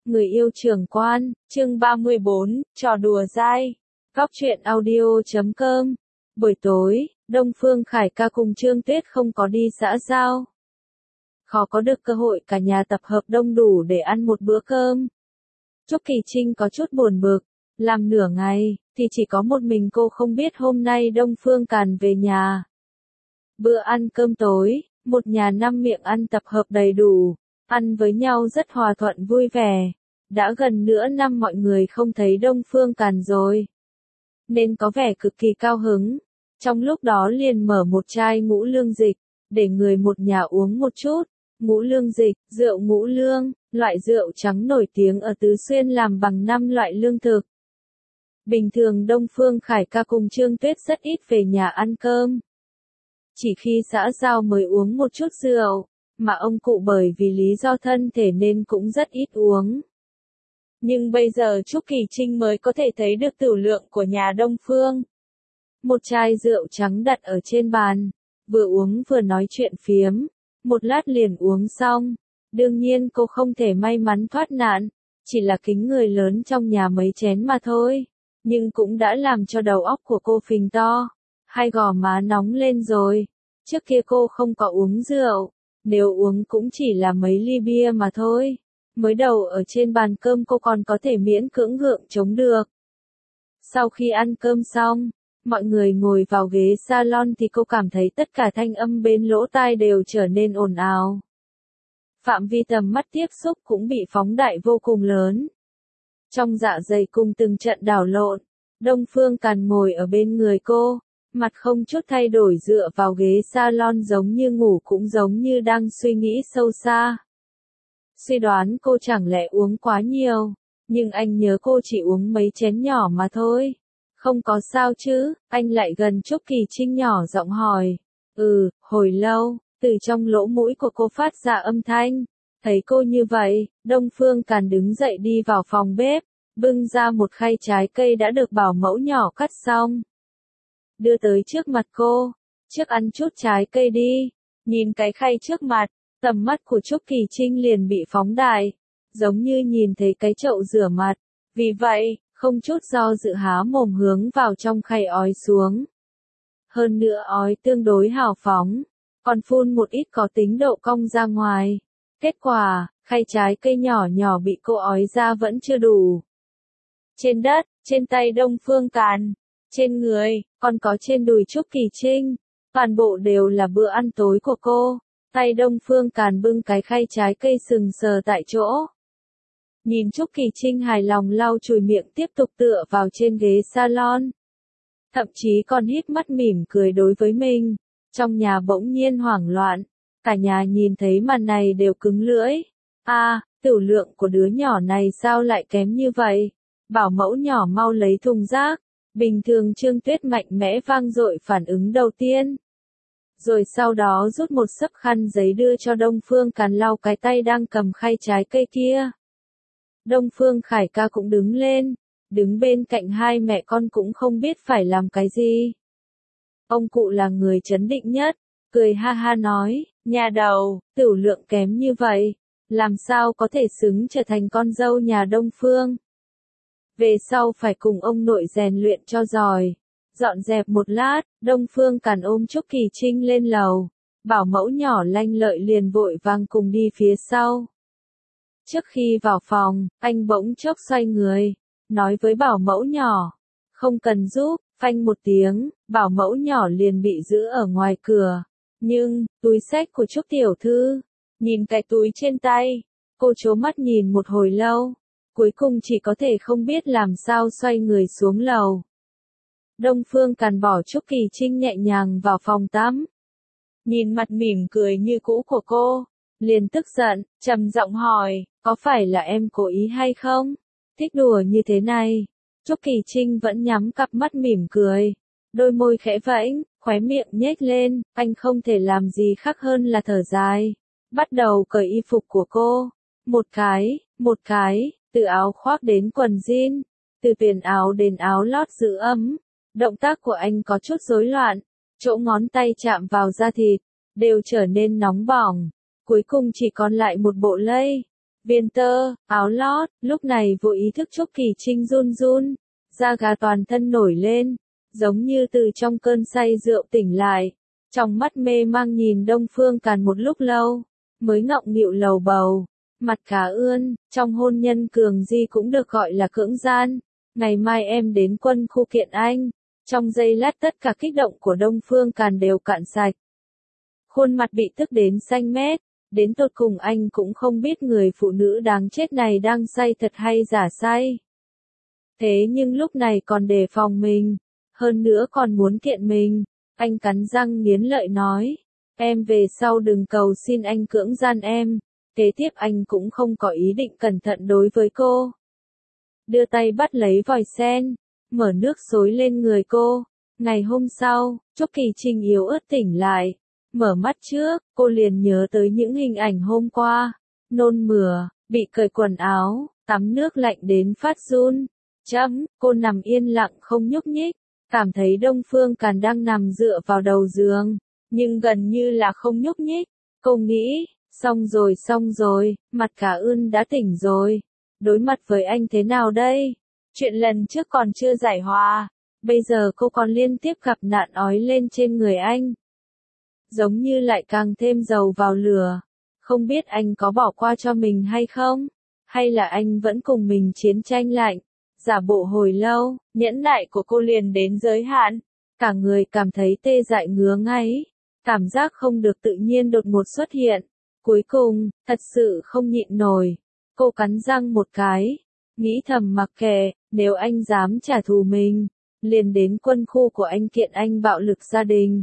Người yêu trưởng quan, chương 34, trò đùa dai. Góc truyện audio.com. Buổi tối, Đông Phương Khải ca cùng Trương Tuyết không có đi xã giao. Khó có được cơ hội cả nhà tập hợp đông đủ để ăn một bữa cơm. Trúc Kỳ Trinh có chút buồn bực, làm nửa ngày, thì chỉ có một mình cô không biết hôm nay Đông Phương Càn về nhà. Bữa ăn cơm tối, một nhà 5 miệng ăn tập hợp đầy đủ, ăn với nhau rất hòa thuận vui vẻ. Đã gần nửa năm mọi người không thấy Đông Phương Càn rồi, nên có vẻ cực kỳ cao hứng. Trong lúc đó liền mở một chai ngũ lương dịch, để người một nhà uống một chút. Ngũ lương dịch, rượu ngũ lương, loại rượu trắng nổi tiếng ở Tứ Xuyên làm bằng 5 loại lương thực. Bình thường Đông Phương Khải ca cùng Trương Tuyết rất ít về nhà ăn cơm. Chỉ khi xã giao mới uống một chút rượu, mà ông cụ bởi vì lý do thân thể nên cũng rất ít uống. Nhưng bây giờ Trúc Kỳ Trinh mới có thể thấy được tửu lượng của nhà Đông Phương. Một chai rượu trắng đặt ở trên bàn, vừa uống vừa nói chuyện phiếm, một lát liền uống xong. Đương nhiên cô không thể may mắn thoát nạn, chỉ là kính người lớn trong nhà mấy chén mà thôi, nhưng cũng đã làm cho đầu óc của cô phình to, hai gò má nóng lên rồi. Trước kia cô không có uống rượu, nếu uống cũng chỉ là mấy ly bia mà thôi. Mới đầu ở trên bàn cơm cô còn có thể miễn cưỡng gượng chống được. Sau khi ăn cơm xong, mọi người ngồi vào ghế salon thì cô cảm thấy tất cả thanh âm bên lỗ tai đều trở nên ồn ào. Phạm vi tầm mắt tiếp xúc cũng bị phóng đại vô cùng lớn. Trong dạ dày cùng từng trận đảo lộn, Đông Phương Càn ngồi ở bên người cô, mặt không chút thay đổi dựa vào ghế salon giống như ngủ cũng giống như đang suy nghĩ sâu xa. Suy đoán cô chẳng lẽ uống quá nhiều, nhưng anh nhớ cô chỉ uống mấy chén nhỏ mà thôi. Không có sao chứ, anh lại gần Trúc Kỳ Trinh nhỏ giọng hỏi. Hồi lâu, từ trong lỗ mũi của cô phát ra âm thanh. Thấy cô như vậy, Đông Phương Càn đứng dậy đi vào phòng bếp, bưng ra một khay trái cây đã được bảo mẫu nhỏ cắt xong. Đưa tới trước mặt cô, trước ăn chút trái cây đi. Nhìn cái khay trước mặt, tầm mắt của Trúc Kỳ Trinh liền bị phóng đại, giống như nhìn thấy cái chậu rửa mặt. Vì vậy, không chút do dự há mồm hướng vào trong khay ói xuống. Hơn nữa ói tương đối hào phóng, còn phun một ít có tính độ cong ra ngoài. Kết quả, khay trái cây nhỏ nhỏ bị cô ói ra vẫn chưa đủ. Trên đất, trên tay Đông Phương Càn, trên người, còn có trên đùi Trúc Kỳ Trinh, toàn bộ đều là bữa ăn tối của cô. Tay Đông Phương Càn bưng cái khay trái cây sừng sờ tại chỗ. Nhìn Trúc Kỳ Trinh hài lòng lau chùi miệng tiếp tục tựa vào trên ghế salon. Thậm chí còn híp mắt mỉm cười đối với mình. Trong nhà bỗng nhiên hoảng loạn. Cả nhà nhìn thấy màn này đều cứng lưỡi. Tửu lượng của đứa nhỏ này sao lại kém như vậy? Bảo mẫu nhỏ mau lấy thùng rác. Bình thường Trương Tuyết mạnh mẽ vang dội phản ứng đầu tiên. Rồi sau đó rút một xấp khăn giấy đưa cho Đông Phương Càn lau cái tay đang cầm khay trái cây kia. Đông Phương Khải ca cũng đứng lên, đứng bên cạnh hai mẹ con cũng không biết phải làm cái gì. Ông cụ là người trấn định nhất, cười ha ha nói, nhà đầu, tửu lượng kém như vậy, làm sao có thể xứng trở thành con dâu nhà Đông Phương. Về sau phải cùng ông nội rèn luyện cho giỏi. Dọn dẹp một lát, Đông Phương Càn ôm Trúc Kỳ Trinh lên lầu. Bảo mẫu nhỏ Lanh Lợi liền vội vàng cùng đi phía sau. Trước khi vào phòng, anh bỗng chốc xoay người, nói với bảo mẫu nhỏ, không cần giúp. Phanh một tiếng, bảo mẫu nhỏ liền bị giữ ở ngoài cửa. Nhưng, túi xách của Trúc tiểu thư, nhìn cái túi trên tay, cô trố mắt nhìn một hồi lâu, cuối cùng chỉ có thể không biết làm sao xoay người xuống lầu. Đông Phương Càn bỏ Trúc Kỳ Trinh nhẹ nhàng vào phòng tắm. Nhìn mặt mỉm cười như cũ của cô, liền tức giận, trầm giọng hỏi, có phải là em cố ý hay không? Thích đùa như thế này. Trúc Kỳ Trinh vẫn nhắm cặp mắt mỉm cười, đôi môi khẽ vẫy, khóe miệng nhếch lên, anh không thể làm gì khác hơn là thở dài. Bắt đầu cởi y phục của cô, một cái, từ áo khoác đến quần jean, từ viền áo đến áo lót giữ ấm. Động tác của anh có chút rối loạn, chỗ ngón tay chạm vào da thịt, đều trở nên nóng bỏng, cuối cùng chỉ còn lại một bộ lây. Viền tơ, áo lót, lúc này vô ý thức Trúc Kỳ Trinh run run, da gà toàn thân nổi lên, giống như từ trong cơn say rượu tỉnh lại, trong mắt mê mang nhìn Đông Phương Càn một lúc lâu, mới ngọng nghịu lầu bầu, mặt cá ươn, trong hôn nhân cường di cũng được gọi là cưỡng gian, ngày mai em đến quân khu kiện anh, trong giây lát tất cả kích động của Đông Phương Càn đều cạn sạch. Khuôn mặt bị tức đến xanh mét, đến tột cùng anh cũng không biết người phụ nữ đáng chết này đang say thật hay giả say. Thế nhưng lúc này còn đề phòng mình, hơn nữa còn muốn kiện mình, anh cắn răng nghiến lợi nói, em về sau đừng cầu xin anh cưỡng gian em, kế tiếp anh cũng không có ý định cẩn thận đối với cô. Đưa tay bắt lấy vòi sen, mở nước xối lên người cô, ngày hôm sau, Trúc Kỳ Trinh yếu ớt tỉnh lại, mở mắt trước, cô liền nhớ tới những hình ảnh hôm qua, nôn mửa, bị cởi quần áo, tắm nước lạnh đến phát run. Cô nằm yên lặng không nhúc nhích, cảm thấy Đông Phương Càn đang nằm dựa vào đầu giường, nhưng gần như là không nhúc nhích. Cô nghĩ, xong rồi, mặt cả ươn đã tỉnh rồi. Đối mặt với anh thế nào đây? Chuyện lần trước còn chưa giải hòa, bây giờ cô còn liên tiếp gặp nạn ói lên trên người anh. Giống như lại càng thêm dầu vào lửa. Không biết anh có bỏ qua cho mình hay không? Hay là anh vẫn cùng mình chiến tranh lạnh? Giả bộ hồi lâu, nhẫn nại của cô liền đến giới hạn. Cả người cảm thấy tê dại ngứa ngáy. Cảm giác không được tự nhiên đột ngột xuất hiện. Cuối cùng, thật sự không nhịn nổi. Cô cắn răng một cái. Nghĩ thầm mặc kệ, nếu anh dám trả thù mình, liền đến quân khu của anh kiện anh bạo lực gia đình.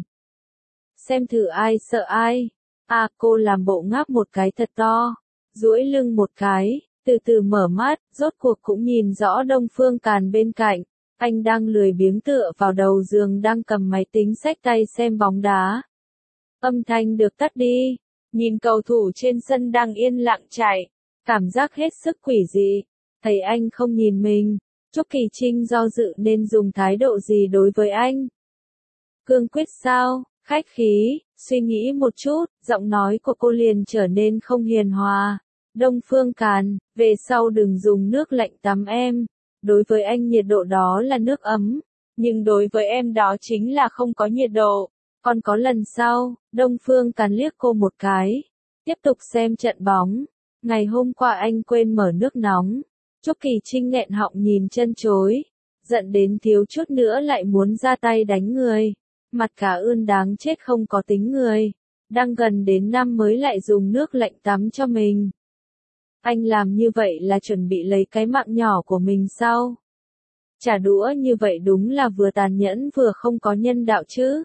Xem thử ai sợ ai. Cô làm bộ ngáp một cái thật to. Duỗi lưng một cái. Từ từ mở mắt, rốt cuộc cũng nhìn rõ Đông Phương Càn bên cạnh. Anh đang lười biếng tựa vào đầu giường đang cầm máy tính xách tay xem bóng đá. Âm thanh được tắt đi. Nhìn cầu thủ trên sân đang yên lặng chạy. Cảm giác hết sức quỷ dị. Thấy anh không nhìn mình. Trúc Kỳ Trinh do dự nên dùng thái độ gì đối với anh. Cương quyết sao? Khách khí, suy nghĩ một chút, giọng nói của cô liền trở nên không hiền hòa. Đông Phương Càn, về sau đừng dùng nước lạnh tắm em. Đối với anh nhiệt độ đó là nước ấm, nhưng đối với em đó chính là không có nhiệt độ. Còn có lần sau, Đông Phương Càn liếc cô một cái. Tiếp tục xem trận bóng. Ngày hôm qua anh quên mở nước nóng. Trúc Kỳ Trinh nghẹn họng nhìn chân chối. Giận đến thiếu chút nữa lại muốn ra tay đánh người. Mặt cả ươn đáng chết không có tính người. Đang gần đến năm mới lại dùng nước lạnh tắm cho mình. Anh làm như vậy là chuẩn bị lấy cái mạng nhỏ của mình sao? Trả đũa như vậy đúng là vừa tàn nhẫn vừa không có nhân đạo chứ.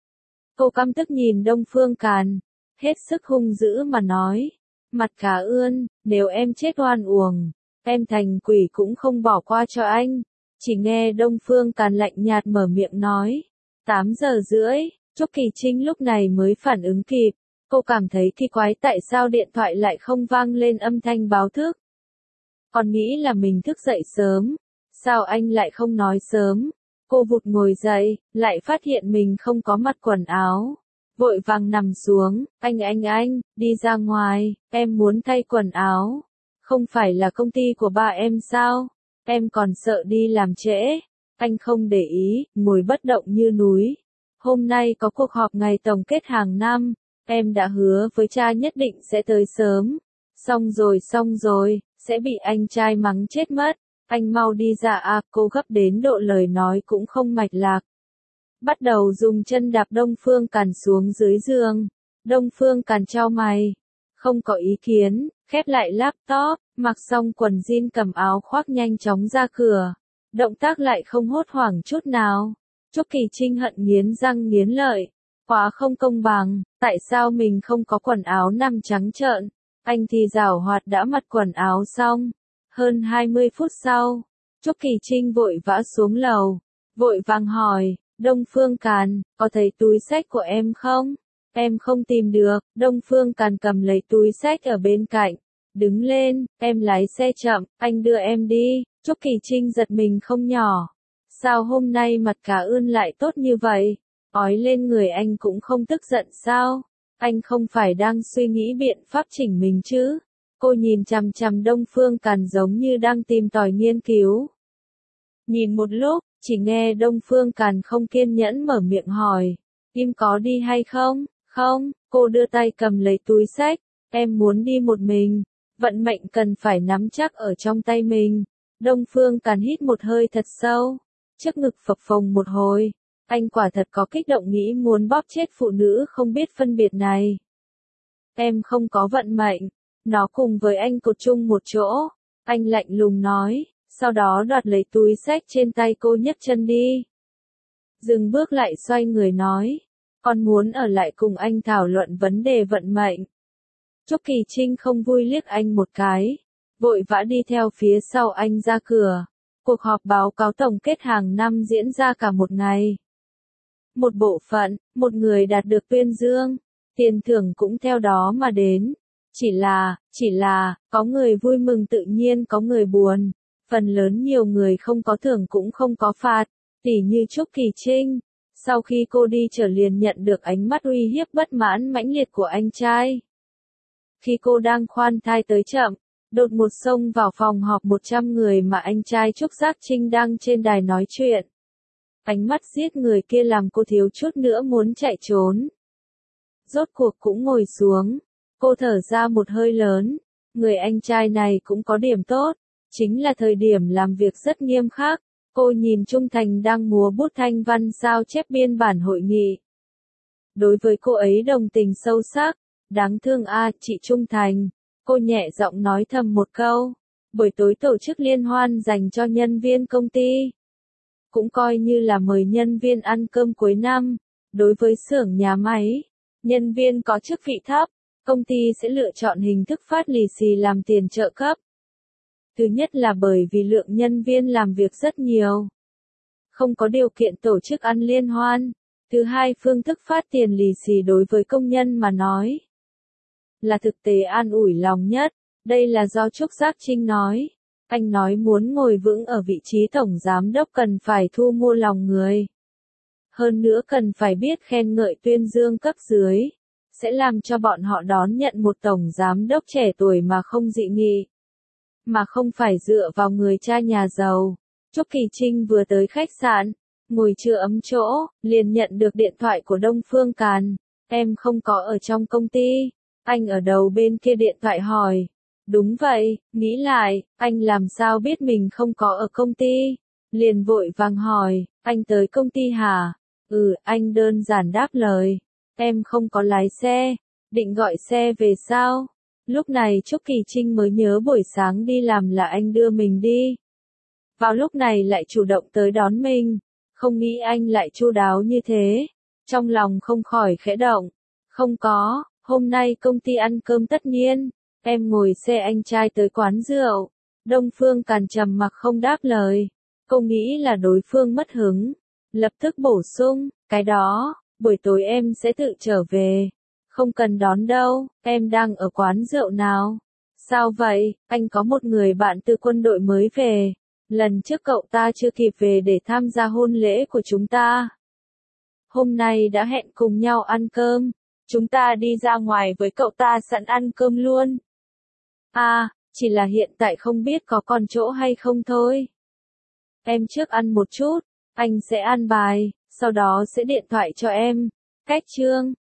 Cô căm tức nhìn Đông Phương Càn, hết sức hung dữ mà nói. Mặt cả ươn, nếu em chết oan uổng, em thành quỷ cũng không bỏ qua cho anh. Chỉ nghe Đông Phương Càn lạnh nhạt mở miệng nói. 8 giờ rưỡi, Trúc Kỳ Trinh lúc này mới phản ứng kịp. Cô cảm thấy kỳ quái tại sao điện thoại lại không vang lên âm thanh báo thức. Còn nghĩ là mình thức dậy sớm. Sao anh lại không nói sớm? Cô vụt ngồi dậy, lại phát hiện mình không có mặc quần áo. Vội vàng nằm xuống, anh, đi ra ngoài, em muốn thay quần áo. Không phải là công ty của ba em sao? Em còn sợ đi làm trễ. Anh không để ý, ngồi bất động như núi. Hôm nay có cuộc họp ngày tổng kết hàng năm. Em đã hứa với cha nhất định sẽ tới sớm. Xong rồi, sẽ bị anh trai mắng chết mất. Anh mau đi ra cô gấp đến độ lời nói cũng không mạch lạc. Bắt đầu dùng chân đạp Đông Phương Càn xuống dưới giường. Đông Phương Càn chau mày. Không có ý kiến, khép lại laptop, mặc xong quần jean cầm áo khoác nhanh chóng ra cửa. Động tác lại không hốt hoảng chút nào. Trúc Kỳ Trinh hận nghiến răng nghiến lợi. Quá không công bằng, tại sao mình không có quần áo nằm trắng trợn? Anh thì giảo hoạt đã mặc quần áo xong. Hơn 20 phút sau, Trúc Kỳ Trinh vội vã xuống lầu, vội vàng hỏi, Đông Phương Càn, có thấy túi xách của em không? Em không tìm được. Đông Phương Càn cầm lấy túi xách ở bên cạnh, đứng lên, em lái xe chậm, anh đưa em đi. Trúc Kỳ Trinh giật mình không nhỏ. Sao hôm nay mặt cả ươn lại tốt như vậy? Ói lên người anh cũng không tức giận sao? Anh không phải đang suy nghĩ biện pháp chỉnh mình chứ? Cô nhìn chằm chằm Đông Phương Càn giống như đang tìm tòi nghiên cứu. Nhìn một lúc, chỉ nghe Đông Phương Càn không kiên nhẫn mở miệng hỏi. Im có đi hay không? Không, cô đưa tay cầm lấy túi xách. Em muốn đi một mình. Vận mệnh cần phải nắm chắc ở trong tay mình. Đông Phương Càn hít một hơi thật sâu. Trước ngực phập phồng một hồi. Anh quả thật có kích động nghĩ muốn bóp chết phụ nữ không biết phân biệt này. Em không có vận mệnh. Nó cùng với anh cột chung một chỗ. Anh lạnh lùng nói. Sau đó đoạt lấy túi xách trên tay cô nhấc chân đi. Dừng bước lại xoay người nói. Con muốn ở lại cùng anh thảo luận vấn đề vận mệnh. Trúc Kỳ Trinh không vui liếc anh một cái. Vội vã đi theo phía sau anh ra cửa. Cuộc họp báo cáo tổng kết hàng năm diễn ra cả một ngày. Một bộ phận, một người đạt được tuyên dương. Tiền thưởng cũng theo đó mà đến. Chỉ là, có người vui mừng tự nhiên có người buồn. Phần lớn nhiều người không có thưởng cũng không có phạt, tỉ như Trúc Kỳ Trinh. Sau khi cô đi trở liền nhận được ánh mắt uy hiếp bất mãn mãnh liệt của anh trai. Khi cô đang khoan thai tới chậm, đột một xông vào phòng họp 100 người mà anh trai Trúc Giác Trinh đang trên đài nói chuyện. Ánh mắt giết người kia làm cô thiếu chút nữa muốn chạy trốn. Rốt cuộc cũng ngồi xuống, cô thở ra một hơi lớn, người anh trai này cũng có điểm tốt. Chính là thời điểm làm việc rất nghiêm khắc, cô nhìn Trung Thành đang múa bút thanh văn sao chép biên bản hội nghị. Đối với cô ấy đồng tình sâu sắc, đáng thương a chị Trung Thành, cô nhẹ giọng nói thầm một câu, buổi tối tổ chức liên hoan dành cho nhân viên công ty. Cũng coi như là mời nhân viên ăn cơm cuối năm, đối với xưởng nhà máy, nhân viên có chức vị thấp, công ty sẽ lựa chọn hình thức phát lì xì làm tiền trợ cấp. Thứ nhất là bởi vì lượng nhân viên làm việc rất nhiều. Không có điều kiện tổ chức ăn liên hoan. Thứ hai phương thức phát tiền lì xì đối với công nhân mà nói. Là thực tế an ủi lòng nhất. Đây là do Trúc Giác Trinh nói. Anh nói muốn ngồi vững ở vị trí tổng giám đốc cần phải thu mua lòng người. Hơn nữa cần phải biết khen ngợi tuyên dương cấp dưới. Sẽ làm cho bọn họ đón nhận một tổng giám đốc trẻ tuổi mà không dị nghị. Mà không phải dựa vào người cha nhà giàu. Trúc Kỳ Trinh vừa tới khách sạn, ngồi chưa ấm chỗ, liền nhận được điện thoại của Đông Phương Càn. Em không có ở trong công ty. Anh ở đầu bên kia điện thoại hỏi. Đúng vậy, nghĩ lại, anh làm sao biết mình không có ở công ty? Liền vội vàng hỏi, anh tới công ty hả? Anh đơn giản đáp lời. Em không có lái xe, định gọi xe về sao? Lúc này Trúc Kỳ Trinh mới nhớ buổi sáng đi làm là anh đưa mình đi. Vào lúc này lại chủ động tới đón mình, không nghĩ anh lại chu đáo như thế. Trong lòng không khỏi khẽ động. Không có, hôm nay công ty ăn cơm tất nhiên, em ngồi xe anh trai tới quán rượu. Đông Phương Càn trầm mặc không đáp lời. Cô nghĩ là đối phương mất hứng. Lập tức bổ sung, cái đó, buổi tối em sẽ tự trở về. Không cần đón đâu, em đang ở quán rượu nào? Sao vậy, anh có một người bạn từ quân đội mới về. Lần trước cậu ta chưa kịp về để tham gia hôn lễ của chúng ta. Hôm nay đã hẹn cùng nhau ăn cơm. Chúng ta đi ra ngoài với cậu ta sẵn ăn cơm luôn. Chỉ là hiện tại không biết có còn chỗ hay không thôi. Em trước ăn một chút, anh sẽ ăn bài, sau đó sẽ điện thoại cho em. Cách chương